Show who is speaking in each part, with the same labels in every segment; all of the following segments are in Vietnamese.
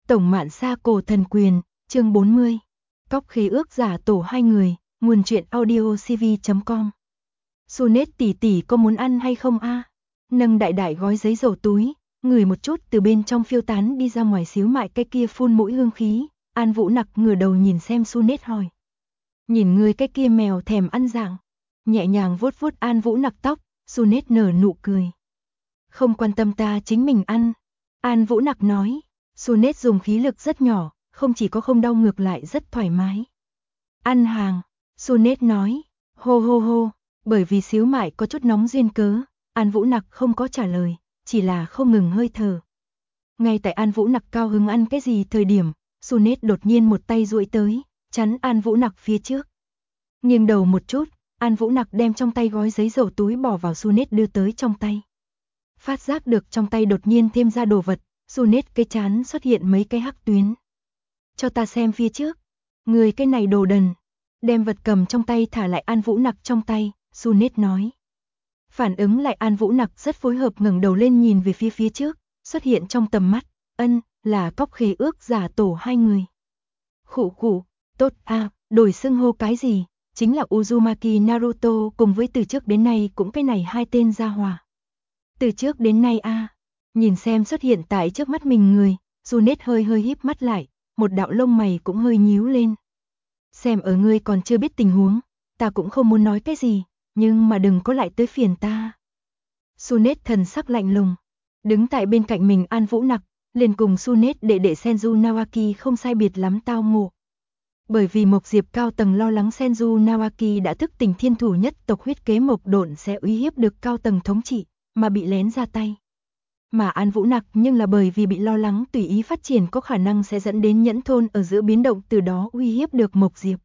Speaker 1: Tổng Mạn Sa Cổ Thần Quyền, chương 40. Cóc khế ước giả tổ hai người, nguồn truyện audio cv.com. Sunet tỷ tỷ có muốn ăn hay không a? Nâng đại đại gói giấy dầu túi, ngửi một chút từ bên trong phiêu tán đi ra ngoài xíu mại cái kia phun mũi hương khí, An Vũ Nặc ngửa đầu nhìn xem Sunet hỏi. Nhìn người cái kia mèo thèm ăn dạng, nhẹ nhàng vuốt vuốt An Vũ Nặc tóc, Sunet nở nụ cười. Không quan tâm ta chính mình ăn, An Vũ Nặc nói. Sunet dùng khí lực rất nhỏ, không chỉ có không đau ngược lại rất thoải mái. Ăn hàng, Sunet nói, hô hô hô, bởi vì xíu mại có chút nóng duyên cớ, An Vũ Nặc không có trả lời, chỉ là không ngừng hơi thở. Ngay tại An Vũ Nặc cao hứng ăn cái gì thời điểm, Sunet đột nhiên một tay duỗi tới, chắn An Vũ Nặc phía trước. Nghiêng đầu một chút, An Vũ Nặc đem trong tay gói giấy dầu túi bỏ vào Sunet đưa tới trong tay. Phát giác được trong tay đột nhiên thêm ra đồ vật, Sunet cái chán xuất hiện mấy cái hắc tuyến. Cho ta xem phía trước. Người cái này đồ đần. Đem vật cầm trong tay thả lại An Vũ Nặc trong tay, Sunet nói. Phản ứng lại An Vũ Nặc rất phối hợp ngẩng đầu lên nhìn về phía trước, xuất hiện trong tầm mắt, là cóc khế ước giả tổ hai người. Khụ khụ, tốt a, đổi xưng hô cái gì, chính là Uzumaki Naruto cùng với từ trước đến nay cũng cái này hai tên gia hỏa. Từ trước đến nay a. Nhìn xem xuất hiện tại trước mắt mình người, Sunet hơi híp mắt lại, một đạo lông mày cũng hơi nhíu lên. Xem ở ngươi còn chưa biết tình huống, ta cũng không muốn nói cái gì, nhưng mà đừng có lại tới phiền ta. Sunet thần sắc lạnh lùng, đứng tại bên cạnh mình An Vũ Nặc, liền cùng Sunet đệ đệ Senju Nawaki không sai biệt lắm tao ngộ. Bởi vì Mộc Diệp cao tầng lo lắng Senju Nawaki đã thức tỉnh thiên thủ nhất tộc huyết kế Mộc Độn sẽ uy hiếp được cao tầng thống trị, mà bị lén ra tay. Mà An Vũ Nặc nhưng là bởi vì bị lo lắng tùy ý phát triển có khả năng sẽ dẫn đến nhẫn thôn ở giữa biến động, từ đó uy hiếp được Mộc Diệp.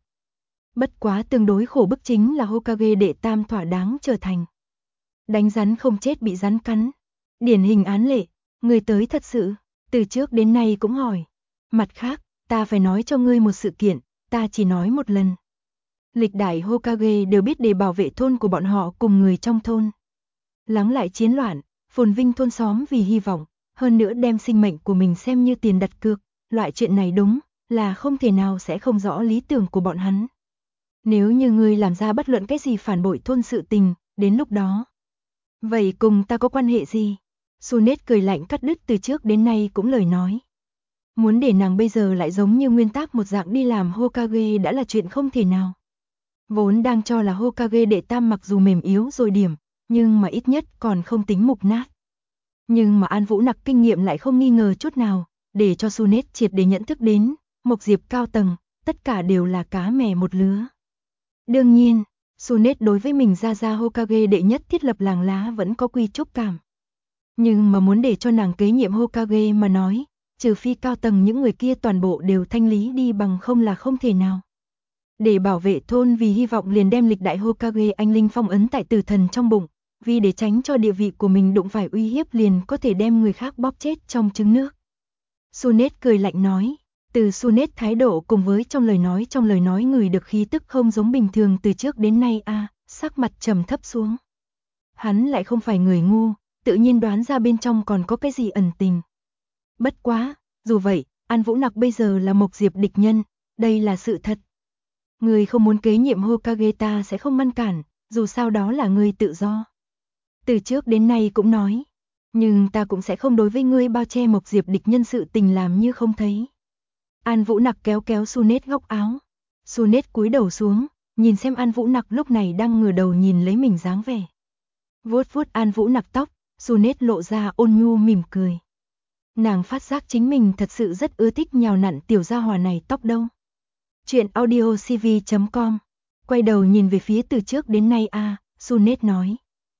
Speaker 1: Bất quá tương đối khổ bức chính là Hokage đệ tam thỏa đáng trở thành. Đánh rắn không chết bị rắn cắn. Điển hình án lệ, người tới thật sự, từ trước đến nay cũng hỏi. Mặt khác, ta phải nói cho ngươi một sự kiện, ta chỉ nói một lần. Lịch đại Hokage đều biết để bảo vệ thôn của bọn họ cùng người trong thôn. Lắng lại chiến loạn, phồn vinh thôn xóm vì hy vọng, hơn nữa đem sinh mệnh của mình xem như tiền đặt cược, loại chuyện này đúng là không thể nào sẽ không rõ lý tưởng của bọn hắn. Nếu như ngươi làm ra bất luận cái gì phản bội thôn sự tình, đến lúc đó, vậy cùng ta có quan hệ gì? Sunet cười lạnh cắt đứt từ trước đến nay cũng lời nói. Muốn để nàng bây giờ lại giống như nguyên tắc một dạng đi làm Hokage đã là chuyện không thể nào. Vốn đang cho là Hokage đệ tam mặc dù mềm yếu rồi điểm, nhưng mà ít nhất còn không tính mục nát. Nhưng mà An Vũ Nặc kinh nghiệm lại không nghi ngờ chút nào, để cho Sunet triệt để nhận thức đến, Mộc Diệp cao tầng, tất cả đều là cá mè một lứa. Đương nhiên, Sunet đối với mình ra Hokage đệ nhất thiết lập làng lá vẫn có quy chúc cảm. Nhưng mà muốn để cho nàng kế nhiệm Hokage mà nói, trừ phi cao tầng những người kia toàn bộ đều thanh lý đi bằng không là không thể nào. Để bảo vệ thôn vì hy vọng liền đem lịch đại Hokage anh linh phong ấn tại tử thần trong bụng, vì để tránh cho địa vị của mình đụng phải uy hiếp liền có thể đem người khác bóp chết trong trứng nước. Sunet cười lạnh nói, từ Sunet thái độ cùng với trong lời nói người được khí tức không giống bình thường từ trước đến nay sắc mặt trầm thấp xuống. Hắn lại không phải người ngu, tự nhiên đoán ra bên trong còn có cái gì ẩn tình. Bất quá, dù vậy, An Vũ Nặc bây giờ là Mộc Diệp địch nhân, đây là sự thật. Người không muốn kế nhiệm Hokage ta sẽ không ngăn cản, dù sao đó là người tự do. Từ trước đến nay cũng nói, nhưng ta cũng sẽ không đối với ngươi bao che Mộc Diệp địch nhân sự tình làm như không thấy. An Vũ Nặc kéo Sunet góc áo. Sunet cúi đầu xuống, nhìn xem An Vũ Nặc lúc này đang ngửa đầu nhìn lấy mình dáng vẻ. Vuốt vuốt An Vũ Nặc tóc, Sunet lộ ra ôn nhu mỉm cười. Nàng phát giác chính mình thật sự rất ưa thích nhào nặn tiểu gia hỏa này tóc đâu. Chuyện audio cv.com. Quay đầu nhìn về phía từ trước đến nay Sunet nói.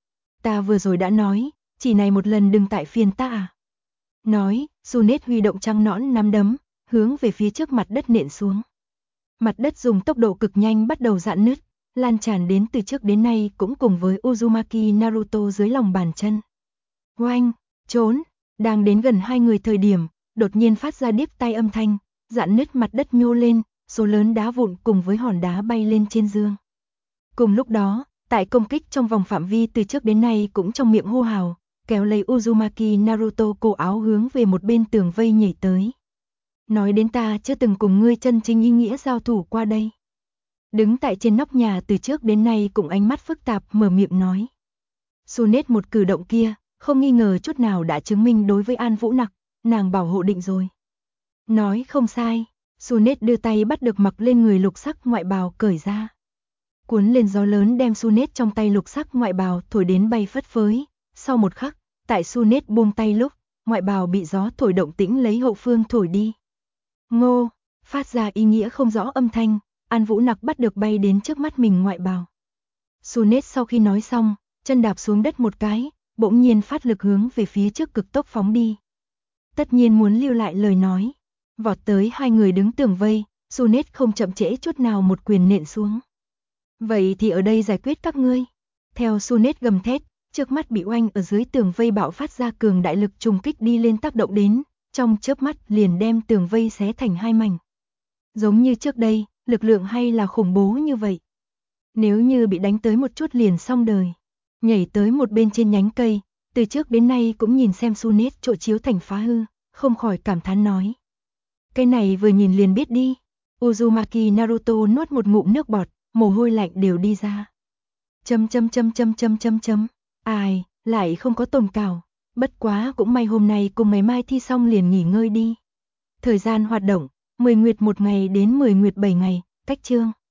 Speaker 1: Ta vừa rồi đã nói, chỉ này một lần đừng tại phiền ta Nói, Sunet huy động trắng nõn nắm đấm, hướng về phía trước mặt đất nện xuống. Mặt đất dùng tốc độ cực nhanh bắt đầu rạn nứt, lan tràn đến từ trước đến nay cũng cùng với Uzumaki Naruto dưới lòng bàn chân. Oanh, trốn, đang đến gần hai người thời điểm, đột nhiên phát ra điếc tai âm thanh, rạn nứt mặt đất nhô lên, số lớn đá vụn cùng với hòn đá bay lên trên dương. Cùng lúc đó, tại công kích trong vòng phạm vi từ trước đến nay cũng trong miệng hô hào, kéo lấy Uzumaki Naruto cổ áo hướng về một bên tường vây nhảy tới. Nói đến ta chưa từng cùng ngươi chân chính ý nghĩa giao thủ qua đây. Đứng tại trên nóc nhà từ trước đến nay cùng ánh mắt phức tạp mở miệng nói. Sunet một cử động kia, không nghi ngờ chút nào đã chứng minh đối với An Vũ Nặc, nàng bảo hộ định rồi. Nói không sai, Sunet đưa tay bắt được mặc lên người lục sắc ngoại bào cởi ra. Cuốn lên gió lớn đem Sunet trong tay lục sắc ngoại bào thổi đến bay phất phới. Sau một khắc, tại Sunet buông tay lúc, ngoại bào bị gió thổi động tĩnh lấy hậu phương thổi đi. Ngô, phát ra ý nghĩa không rõ âm thanh, An Vũ Nặc bắt được bay đến trước mắt mình ngoại bào. Sunet sau khi nói xong, chân đạp xuống đất một cái, bỗng nhiên phát lực hướng về phía trước cực tốc phóng đi. Tất nhiên muốn lưu lại lời nói. Vọt tới hai người đứng tường vây, Sunet không chậm trễ chút nào một quyền nện xuống. Vậy thì ở đây giải quyết các ngươi. Theo Sunet gầm thét, trước mắt bị oanh ở dưới tường vây bạo phát ra cường đại lực trùng kích đi lên tác động đến, trong chớp mắt liền đem tường vây xé thành hai mảnh. Giống như trước đây, lực lượng hay là khủng bố như vậy. Nếu như bị đánh tới một chút liền xong đời. Nhảy tới một bên trên nhánh cây, từ trước đến nay cũng nhìn xem Sunet trội chiếu thành phá hư, không khỏi cảm thán nói. Cái này vừa nhìn liền biết đi. Uzumaki Naruto nuốt một ngụm nước bọt, mồ hôi lạnh đều đi ra. Ai, lại không có tồn cảo. Bất quá cũng may hôm nay cùng ngày mai thi xong liền nghỉ ngơi đi. Thời gian hoạt động, 10 nguyệt 1 ngày đến 10 nguyệt 7 ngày, cách chương.